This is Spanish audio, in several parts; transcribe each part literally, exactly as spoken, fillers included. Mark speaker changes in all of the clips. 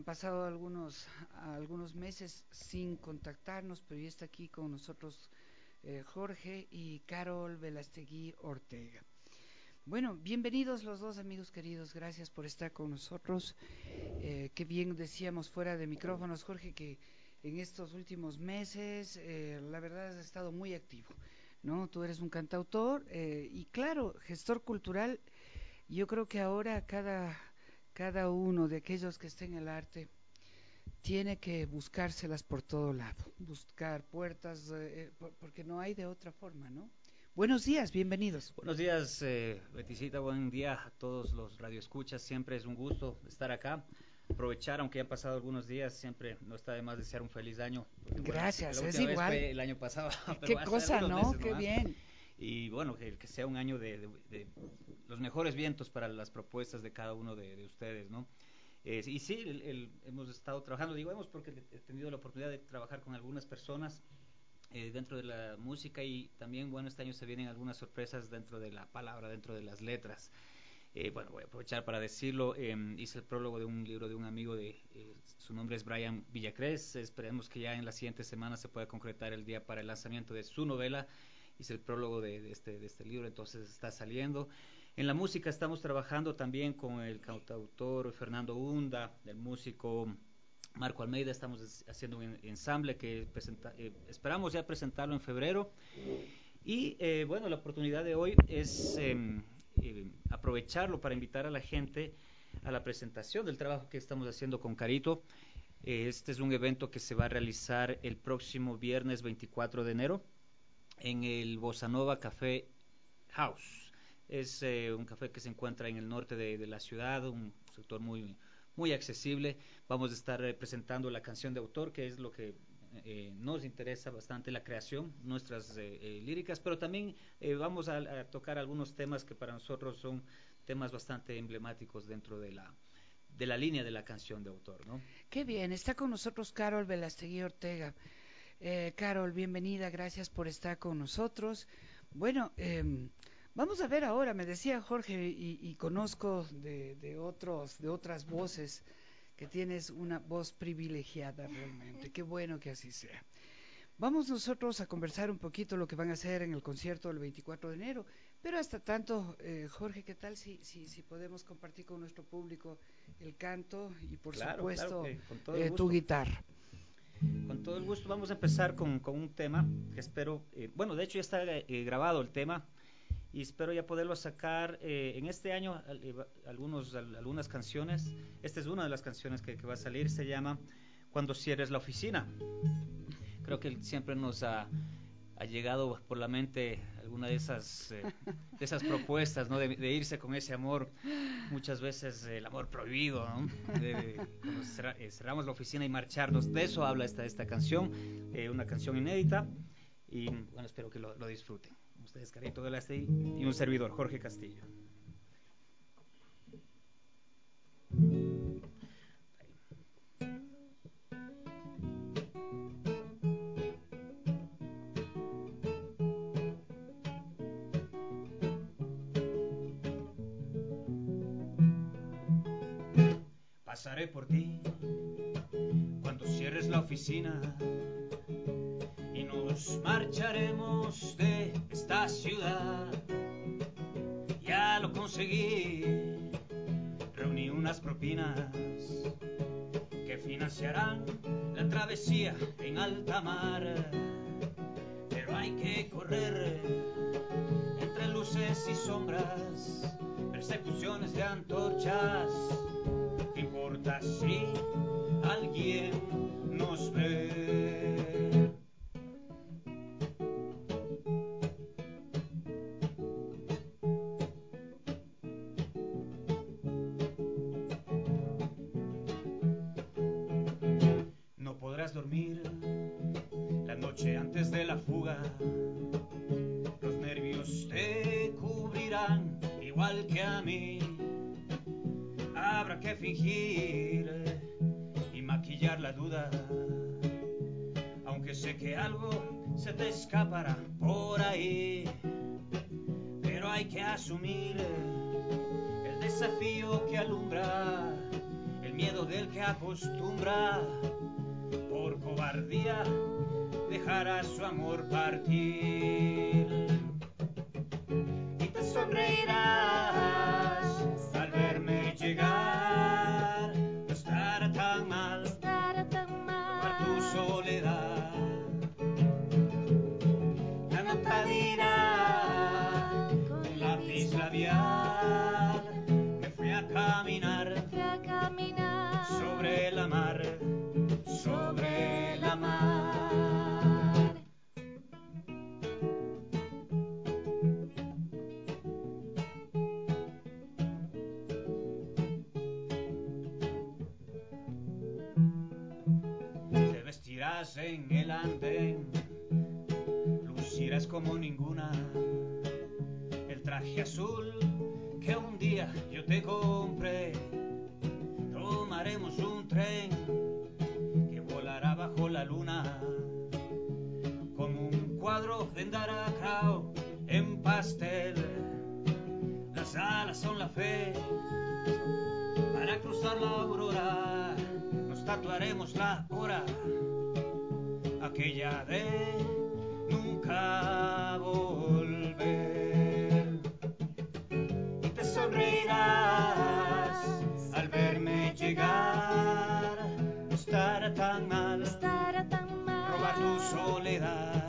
Speaker 1: pasado algunos, algunos meses sin contactarnos, pero ya está aquí con nosotros eh, Jorge y Carol Velastegui Ortega. Bueno, bienvenidos los dos amigos queridos, gracias por estar con nosotros. Eh, qué bien decíamos fuera de micrófonos, Jorge, que en estos últimos meses eh, la verdad has estado muy activo, ¿no? Tú eres un cantautor eh, y claro, gestor cultural. Yo creo que ahora cada, cada uno de aquellos que está en el arte tiene que buscárselas por todo lado, buscar puertas, eh, por, porque no hay de otra forma, ¿no? Buenos días, bienvenidos.
Speaker 2: Buenos días, eh, Beticita, buen día a todos los radioescuchas. Siempre es un gusto estar acá. Aprovechar, aunque ya han pasado algunos días, siempre no está de más desear un feliz año. Porque, bueno,
Speaker 1: Gracias,
Speaker 2: la
Speaker 1: es
Speaker 2: última vez
Speaker 1: igual.
Speaker 2: fue el año pasado, pero
Speaker 1: Qué
Speaker 2: hace
Speaker 1: cosa,
Speaker 2: algunos
Speaker 1: ¿no?
Speaker 2: meses
Speaker 1: Qué
Speaker 2: nomás.
Speaker 1: bien.
Speaker 2: Y bueno, que, que sea un año de, de, de los mejores vientos para las propuestas de cada uno de, de ustedes, ¿no? Eh, y sí, el, el, hemos estado trabajando, digo hemos porque he tenido la oportunidad de trabajar con algunas personas eh, dentro de la música y también, bueno, este año se vienen algunas sorpresas dentro de la palabra, dentro de las letras. Eh, bueno, voy a aprovechar para decirlo, eh, hice el prólogo de un libro de un amigo, de eh, su nombre es Brian Villacrés, esperemos que ya en la siguiente semana se pueda concretar el día para el lanzamiento de su novela, hice el prólogo de, de, este, de este libro, entonces está saliendo. En la música estamos trabajando también con el cantautor Fernando Unda, el músico Marco Almeida, estamos haciendo un ensamble que presenta, eh, esperamos ya presentarlo en febrero. Y eh, bueno, la oportunidad de hoy es eh, eh, aprovecharlo para invitar a la gente a la presentación del trabajo que estamos haciendo con Carito. Eh, este es un evento que se va a realizar el próximo viernes veinticuatro de enero en el Bossa Nova Café House. Es eh, un café que se encuentra en el norte de, de la ciudad, un sector muy, muy accesible. Vamos a estar eh, presentando la canción de autor, que es lo que eh, nos interesa bastante, la creación, nuestras eh, eh, líricas, pero también eh, vamos a, a tocar algunos temas que para nosotros son temas bastante emblemáticos dentro de la, de la línea de la canción de autor, ¿no?
Speaker 1: Qué bien, está con nosotros Carol Velastegui Ortega. Eh, Carol, bienvenida, gracias por estar con nosotros. Bueno, eh, vamos a ver ahora, me decía Jorge, y, y conozco de, de, otros, de otras voces, que tienes una voz privilegiada realmente. Qué bueno que así sea. Vamos nosotros a conversar un poquito lo que van a hacer en el concierto del veinticuatro de enero, pero hasta tanto, eh, Jorge, ¿qué tal si, si, si podemos compartir con nuestro público el canto y por
Speaker 2: Claro, claro,
Speaker 1: supuesto
Speaker 2: eh, con todo el
Speaker 1: eh, tu
Speaker 2: gusto.
Speaker 1: guitarra?
Speaker 2: Con todo el gusto vamos a empezar con, con un tema que espero, eh, bueno, de hecho ya está eh, grabado el tema y espero ya poderlo sacar eh, en este año eh, algunos, algunas canciones. Esta es una de las canciones que, que va a salir, se llama Cuando cierres la oficina. Creo que siempre nos ha, ha llegado por la mente alguna de esas, eh, de esas propuestas, ¿no? De, de irse con ese amor, muchas veces eh, el amor prohibido, ¿no? De, de, cuando cerra, eh, cerramos la oficina y marcharnos. De eso habla esta, esta canción, eh, una canción inédita. Y bueno, espero que lo, lo disfruten. Ustedes, Carito Velastegui y un servidor, Jorge Castillo. Pasaré por ti cuando cierres la oficina y nos marcharemos de esta ciudad. Ya lo conseguí, reuní unas propinas que financiarán la travesía en alta mar. Pero hay que correr entre luces y sombras, persecuciones de antorchas. ¿Qué importa si alguien nos ve? No podrás dormir la noche antes de la fuga. Los nervios te cubrirán igual que a mí. Habrá que fingir y maquillar la duda, aunque sé que algo se te escapará por ahí. Pero hay que asumir el desafío que alumbra el miedo del que acostumbra por cobardía dejar a su amor partir. Y te sonreirás al verme llegar, no estará tan mal,
Speaker 3: no estará tan mal
Speaker 2: probar tu soledad. La nota dirá con lápiz labial, me fui a caminar,
Speaker 3: me fui a caminar
Speaker 2: sobre la mar, sobre la mar. Te vestirás en el andén, lucirás como ninguna el traje azul que un día yo te compré. Tomaremos un tren que volará bajo la luna, como un cuadro de Ndaracrao en pastel. Las alas son la fe para cruzar la aurora, nos tatuaremos la hora aquella de nunca volver. Y te sonreirás al verme llegar, no estará tan mal,
Speaker 3: no estará tan mal
Speaker 2: probar tu soledad.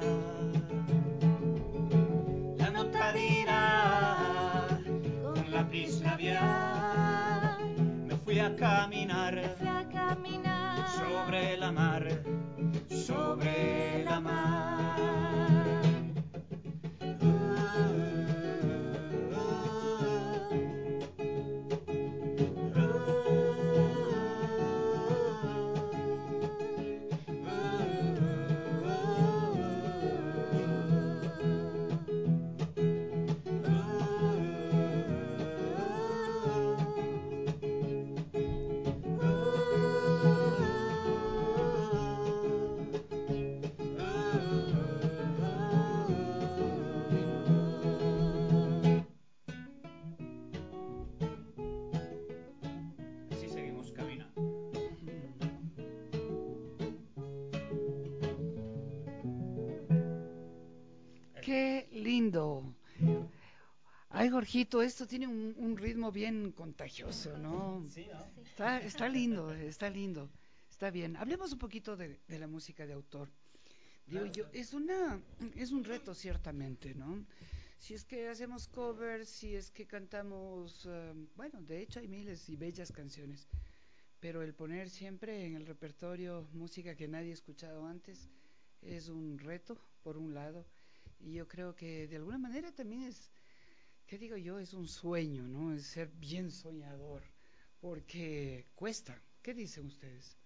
Speaker 2: La nota dirá con lápiz labial, me fui a caminar,
Speaker 3: me fui a caminar
Speaker 2: sobre la mar, sobre la mar. Así seguimos caminando.
Speaker 1: Qué lindo. Ay, Jorgito, esto tiene un, un ritmo bien contagioso, ¿no?
Speaker 2: Sí, ¿no?
Speaker 3: Sí.
Speaker 1: Está, está lindo, está lindo. Está bien. Hablemos un poquito de, de la música de autor. Digo
Speaker 2: Claro,
Speaker 1: yo,
Speaker 2: claro.
Speaker 1: es una, es un reto ciertamente, ¿no? Si es que hacemos covers, si es que cantamos, eh, bueno, de hecho hay miles y bellas canciones, pero el poner siempre en el repertorio música que nadie ha escuchado antes es un reto, por un lado, y yo creo que de alguna manera también es, ¿qué digo yo? Es un sueño, ¿no? Es ser bien soñador, porque cuesta. ¿Qué dicen ustedes?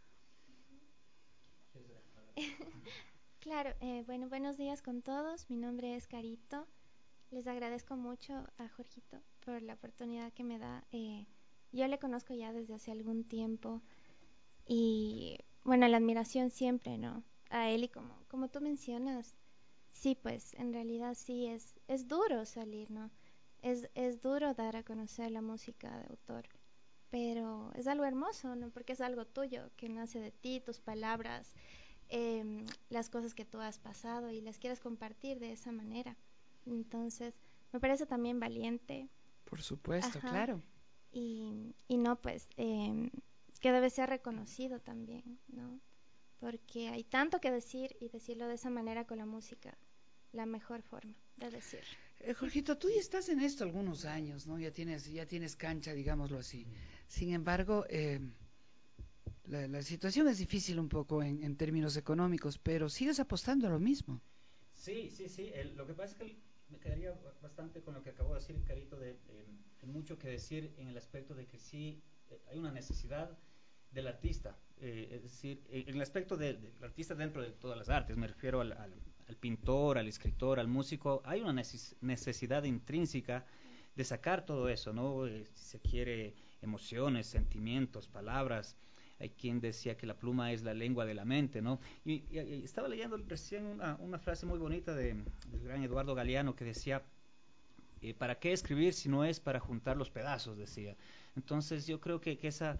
Speaker 3: Claro, eh, bueno, buenos días con todos. Mi nombre es Carito. Les agradezco mucho a Jorgito por la oportunidad que me da. Eh, yo le conozco ya desde hace algún tiempo y bueno, la admiración siempre, ¿no? A él y como, como tú mencionas, sí, pues en realidad sí es, es duro salir, ¿no? Es, es duro dar a conocer la música de autor, pero es algo hermoso, ¿no? Porque es algo tuyo, que nace de ti, tus palabras, eh, las cosas que tú has pasado y las quieres compartir de esa manera. Entonces, me parece también valiente.
Speaker 1: Por supuesto,
Speaker 3: Ajá.
Speaker 1: claro.
Speaker 3: Y, y no, pues, eh, que debe ser reconocido también, ¿no? Porque hay tanto que decir y decirlo de esa manera con la música, la mejor forma de decir.
Speaker 1: Eh, Jorgito, tú ya estás en esto algunos años, ¿no? Ya tienes, ya tienes cancha, digámoslo así. Sin embargo, eh, la, la situación es difícil un poco en, en términos económicos, pero sigues apostando a lo mismo.
Speaker 2: Sí, sí, sí. El- lo que pasa es que el- me quedaría bastante con lo que acabó de decir Carito, de eh, hay mucho que decir en el aspecto de que sí eh, hay una necesidad del artista, eh, es decir, eh, en el aspecto de- del artista dentro de todas las artes, me refiero al, al- al pintor, al escritor, al músico, hay una neces- necesidad intrínseca de sacar todo eso, ¿no? Eh, si se quiere, emociones, sentimientos, palabras. Hay quien decía que la pluma es la lengua de la mente, ¿no? Y, y- y estaba leyendo recién una, una frase muy bonita de, del gran Eduardo Galeano que decía, eh, ¿para qué escribir si no es para juntar los pedazos? Decía. Entonces yo creo que, que esa,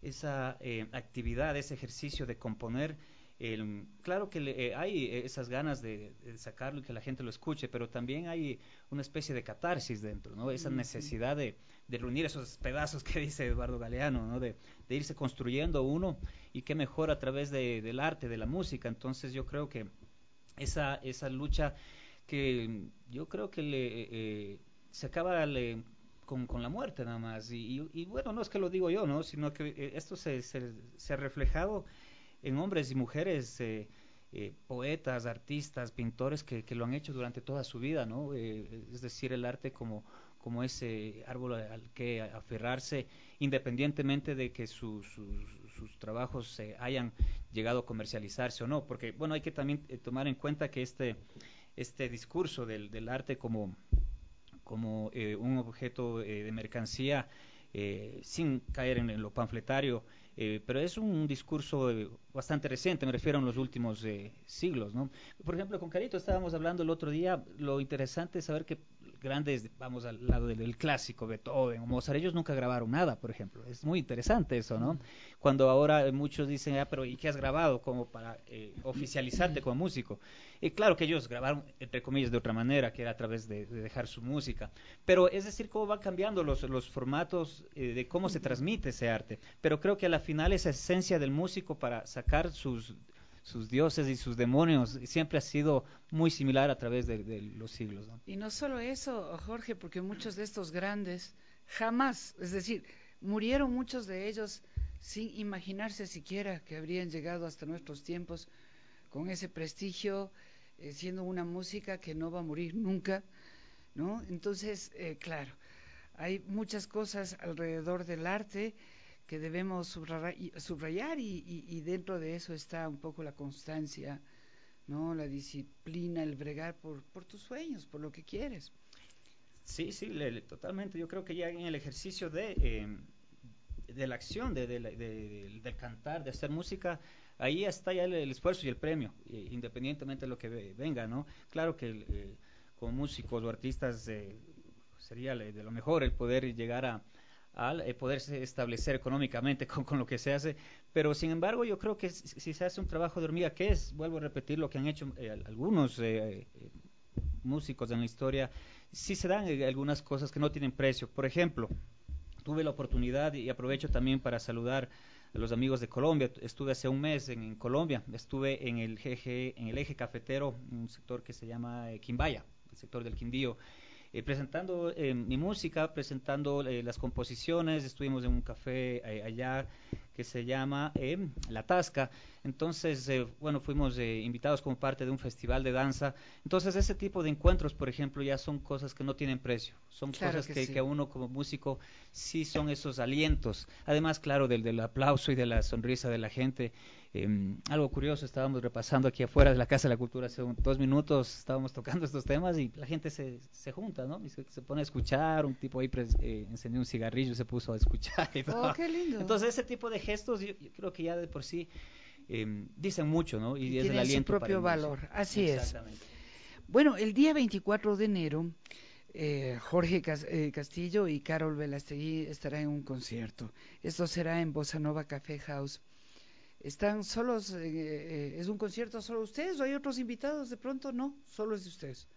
Speaker 2: esa eh, actividad, ese ejercicio de componer. El, claro que le, eh, hay esas ganas de, de, sacarlo y que la gente lo escuche, pero también hay una especie de catarsis dentro, ¿no? Esa necesidad de, de reunir esos pedazos que dice Eduardo Galeano, ¿no? De, de irse construyendo uno, y qué mejor a través de, del arte, de la música. Entonces yo creo que esa, esa lucha que yo creo que le, eh, se acaba le, con, con la muerte nada más. Y, y, y bueno, no es que lo digo yo, ¿no? Sino que eh, esto se, se, se ha reflejado en hombres y mujeres, eh, eh, poetas, artistas, pintores que, que lo han hecho durante toda su vida, ¿no? Eh, es decir, el arte como, como ese árbol al que aferrarse, independientemente de que su, sus, sus trabajos eh, hayan llegado a comercializarse o no, porque bueno, hay que también eh, tomar en cuenta que este, este discurso del, del arte como, como eh, un objeto eh, de mercancía, eh, sin caer en, en lo panfletario, eh, pero es un discurso eh, bastante reciente, me refiero a los últimos eh, siglos, ¿no? Por ejemplo, con Carito estábamos hablando el otro día, lo interesante es saber que grandes, vamos al lado del, del clásico, Beethoven o Mozart, ellos nunca grabaron nada, por ejemplo. Es muy interesante eso, ¿no? Mm. Cuando ahora muchos dicen, ah, pero ¿y qué has grabado? Como para eh, oficializarte como músico. Y claro que ellos grabaron, entre comillas, de otra manera, que era a través de, de dejar su música. Pero es decir, cómo van cambiando los, los formatos eh, de cómo se transmite ese arte. Pero creo que a la final esa esencia del músico para sacar sus sus dioses y sus demonios siempre ha sido muy similar a través de, de los siglos, ¿no?
Speaker 1: Y no solo eso, Jorge, porque muchos de estos grandes jamás, es decir, murieron muchos de ellos sin imaginarse siquiera que habrían llegado hasta nuestros tiempos con ese prestigio, eh, siendo una música que no va a morir nunca, ¿no? Entonces, eh, claro, hay muchas cosas alrededor del arte que debemos subrayar y, y, y dentro de eso está un poco la constancia, ¿no? La disciplina, el bregar por, por tus sueños, por lo que quieres.
Speaker 2: Sí, sí, le, le, totalmente. Yo creo que ya en el ejercicio de, eh, de la acción, de, de, de, de, de cantar, de hacer música, ahí está ya el, el esfuerzo y el premio, eh, independientemente de lo que venga, ¿no? Claro que eh, como músicos o artistas eh, sería de lo mejor el poder llegar a al eh, poderse establecer económicamente con, con lo que se hace, pero sin embargo yo creo que si, si se hace un trabajo de hormiga, que es, vuelvo a repetir lo que han hecho eh, algunos eh, eh, músicos en la historia, sí se dan eh, algunas cosas que no tienen precio. Por ejemplo, tuve la oportunidad y aprovecho también para saludar a los amigos de Colombia. Estuve hace un mes en, en Colombia, estuve en el G G, en el eje cafetero, un sector que se llama eh, Quimbaya, el sector del Quindío. Eh, presentando eh, mi música, presentando eh, las composiciones, estuvimos en un café eh, allá que se llama eh, La Tasca. Entonces, eh, bueno, fuimos eh, invitados como parte de un festival de danza. Entonces, ese tipo de encuentros, por ejemplo, ya son cosas que no tienen precio. Son
Speaker 1: claro
Speaker 2: cosas
Speaker 1: que,
Speaker 2: que,
Speaker 1: sí.
Speaker 2: que a uno como músico sí son esos alientos. Además, claro, del, del aplauso y de la sonrisa de la gente. Eh, algo curioso, estábamos repasando aquí afuera de la Casa de la Cultura hace un, dos minutos, estábamos tocando estos temas y la gente se, se junta, ¿no? Y se, se pone a escuchar, un tipo ahí pres, eh, encendió un cigarrillo y se puso a escuchar y todo.
Speaker 1: Oh, qué lindo.
Speaker 2: Entonces ese tipo de gestos yo, yo creo que ya de por sí eh, dicen mucho, ¿no? Y,
Speaker 1: y
Speaker 2: es
Speaker 1: tienen
Speaker 2: el aliento
Speaker 1: su propio
Speaker 2: para el
Speaker 1: valor,
Speaker 2: músico.
Speaker 1: así
Speaker 2: Exactamente.
Speaker 1: es. Bueno, el día veinticuatro de enero, eh, Jorge Cas eh, Castillo y Carol Velastegui estarán en un concierto. Esto será en Bossa Nova Café House. ¿Están solos? Eh, eh, ¿Es un concierto solo ustedes o hay otros invitados de pronto? No, solo es de ustedes.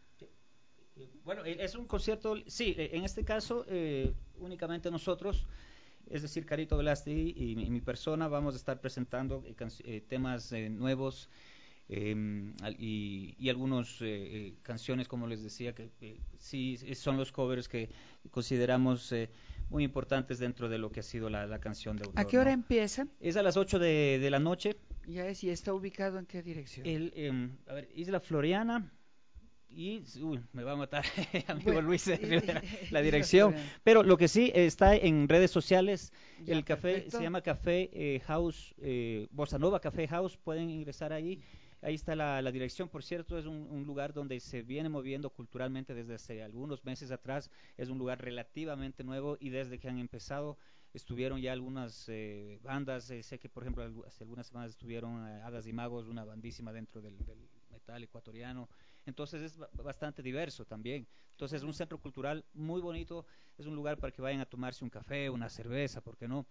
Speaker 2: Bueno, es un concierto, sí, en este caso eh, únicamente nosotros, es decir, Carito Velastegui y mi, mi persona vamos a estar presentando eh, eh, temas eh, nuevos eh, y, y algunas eh, canciones, como les decía, que eh, sí son los covers que consideramos eh, muy importantes dentro de lo que ha sido la, la canción de autor.
Speaker 1: ¿A qué hora
Speaker 2: ¿no?
Speaker 1: empieza?
Speaker 2: Es a las ocho de, de la noche.
Speaker 1: Ya es, ¿y está ubicado en qué dirección?
Speaker 2: El, eh, a ver, Isla Floriana. Y, uy, me va a matar amigo
Speaker 1: bueno,
Speaker 2: Luis
Speaker 1: y,
Speaker 2: Rivera,
Speaker 1: y,
Speaker 2: la
Speaker 1: y
Speaker 2: dirección, pero lo que sí está en redes sociales,
Speaker 1: ya,
Speaker 2: el café
Speaker 1: perfecto.
Speaker 2: se llama Café eh, House, eh, Bossa Nova Café House, pueden ingresar ahí, ahí está la, la dirección, por cierto, es un, un lugar donde se viene moviendo culturalmente desde hace algunos meses atrás, es un lugar relativamente nuevo y desde que han empezado estuvieron ya algunas eh, bandas, eh, sé que por ejemplo hace algunas semanas estuvieron eh, Hadas y Magos, una bandísima dentro del, del metal ecuatoriano, entonces es bastante diverso también. Entonces es un centro cultural muy bonito, es un lugar para que vayan a tomarse un café, una cerveza, ¿por qué no?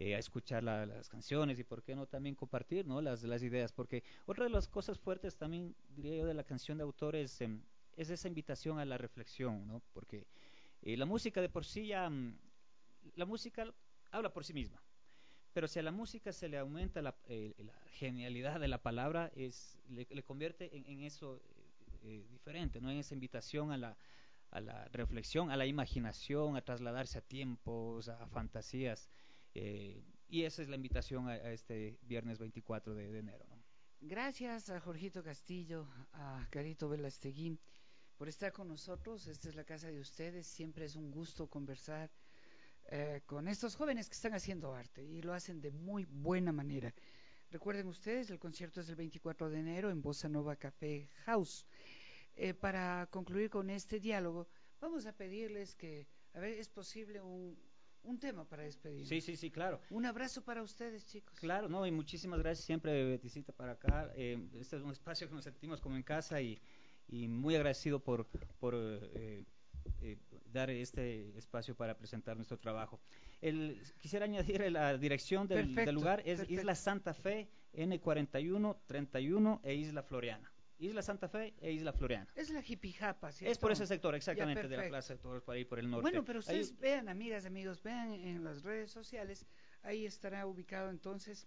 Speaker 2: eh, a escuchar la, las canciones y por qué no también compartir, ¿no? las, las ideas, porque otra de las cosas fuertes también, diría yo, de la canción de autor es, eh, es esa invitación a la reflexión, ¿no? Porque eh, la música de por sí ya, mm, la música habla por sí misma. Pero si a la música se le aumenta la, eh, la genialidad de la palabra, es, le, le convierte en, en eso eh, diferente, ¿no? En esa invitación a la, a la reflexión, a la imaginación, a trasladarse a tiempos, a, a fantasías. Eh, y esa es la invitación a, a este viernes veinticuatro de, de enero, ¿no?
Speaker 1: Gracias a Jorgito Castillo, a Carito Velastegui por estar con nosotros. Esta es la casa de ustedes. Siempre es un gusto conversar eh, con estos jóvenes que están haciendo arte y lo hacen de muy buena manera. Recuerden ustedes, el concierto es el veinticuatro de enero en Bossa Nova Café House. Eh, para concluir con este diálogo, vamos a pedirles que, a ver, es posible un, un tema para despedirnos.
Speaker 2: Sí, sí, sí, claro.
Speaker 1: Un abrazo para ustedes, chicos.
Speaker 2: Claro, no, y muchísimas gracias siempre, Beticita, para acá. Eh, este es un espacio que nos sentimos como en casa y, y muy agradecido por, por eh, eh, dar este espacio para presentar nuestro trabajo. El, quisiera añadir la dirección del,
Speaker 1: Perfecto,
Speaker 2: del lugar, es
Speaker 1: perfecto.
Speaker 2: Isla Santa Fe, N cuarenta y uno treinta y uno e Isla Floriana. Isla Santa Fe e Isla Floriana.
Speaker 1: Es la Jipijapa, ¿cierto?
Speaker 2: Es por ese sector,
Speaker 1: Ya,
Speaker 2: exactamente, de la
Speaker 1: perfecto.
Speaker 2: Plaza de Toros, por ahí por el norte.
Speaker 1: Bueno, pero ustedes
Speaker 2: Ahí,
Speaker 1: vean, amigas, amigos, vean en las redes sociales, ahí estará ubicado entonces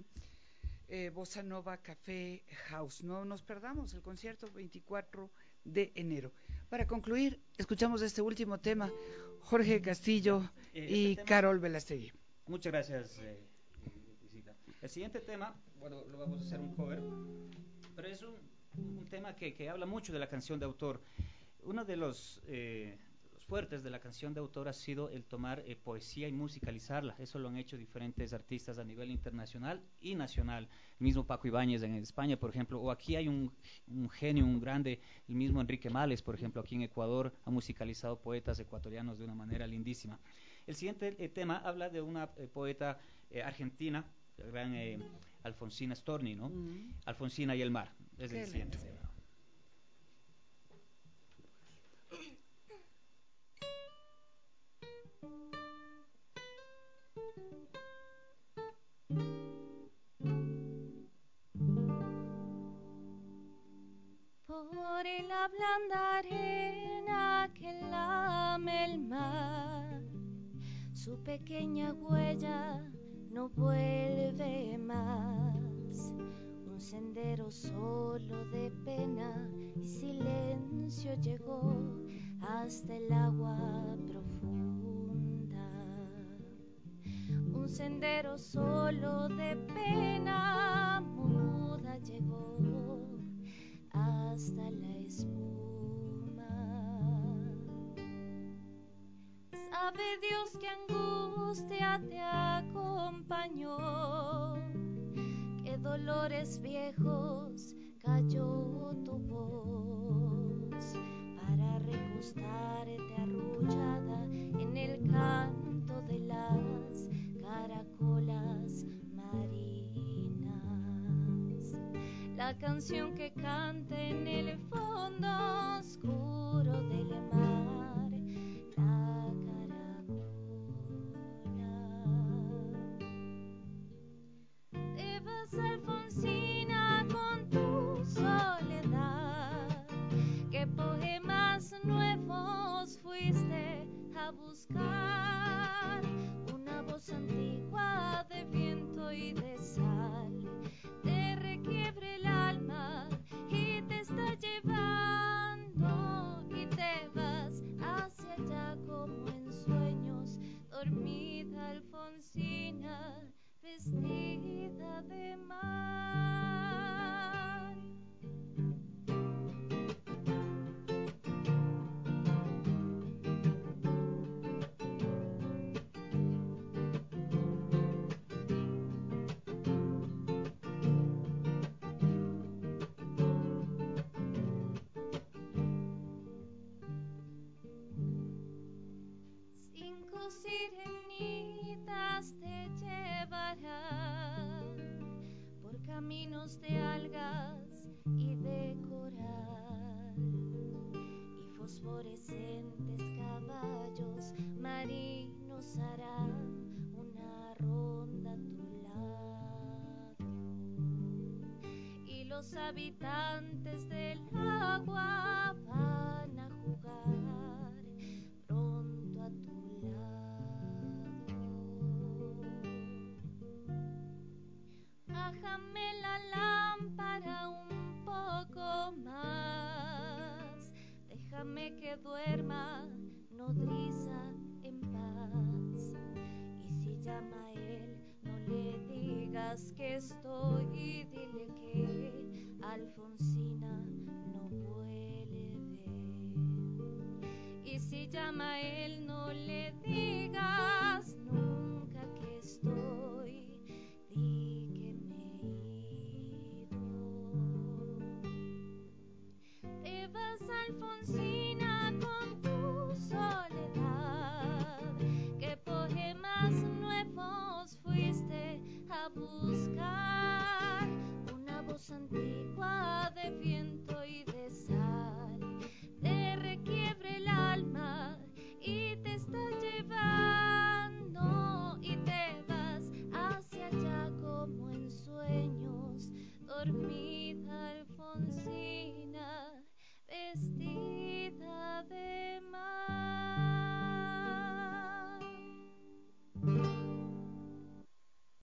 Speaker 1: eh, Bossa Nova Café House. No nos perdamos el concierto veinticuatro de enero. Para concluir, escuchamos este último tema, Jorge Castillo
Speaker 2: eh,
Speaker 1: y
Speaker 2: este tema,
Speaker 1: Carol Velastegui.
Speaker 2: muchas gracias, eh, Beticita. El siguiente tema, bueno, lo vamos a hacer un cover, pero es un, un tema que, que habla mucho de la canción de autor. Uno de los, eh, los fuertes de la canción de autor ha sido el tomar eh, poesía y musicalizarla. Eso lo han hecho diferentes artistas a nivel internacional y nacional. El mismo Paco Ibáñez en España, por ejemplo, o aquí hay un, un genio, un grande, el mismo Enrique Males, por ejemplo, aquí en Ecuador, ha musicalizado poetas ecuatorianos de una manera lindísima. El siguiente eh, tema habla de una eh, poeta eh, argentina, la gran eh, Alfonsina Storni, ¿no?
Speaker 1: Mm.
Speaker 2: Alfonsina y el mar, es
Speaker 1: Qué
Speaker 2: el siguiente
Speaker 1: lindo.
Speaker 2: tema.
Speaker 3: Por la blanda arena que lame el mar, su pequeña huella no vuelve más. Un sendero solo de pena y silencio llegó hasta el agua profunda. Un sendero solo de pena muda llegó hasta la espuma. Sabe Dios que angustia te acompañó, qué dolores viejos cayó tu voz para recostarte arrullada en el canto de las caracolas marinas. La canción que canta en el fondo oscuro del mar, la caracola. Te vas, Alfonsina, con tu soledad. ¿Qué poemas nuevos fuiste a buscar? Una voz antigua de viento y de sal te requiebre el alma y te está llevando, y te vas hacia allá como en sueños, dormida Alfonsina, vestida de mar. Cinco sirenitas te llevarán por caminos de algas y de coral, y fosforescentes caballos marinos harán una ronda
Speaker 4: los habitantes del agua van a jugar pronto a tu lado. Bájame la lámpara un poco más, déjame que duerma nodriza en paz. Y si llama a él, no le digas que estoy, dile que Alfonsina no puede ver. Y si llama a él, no le digas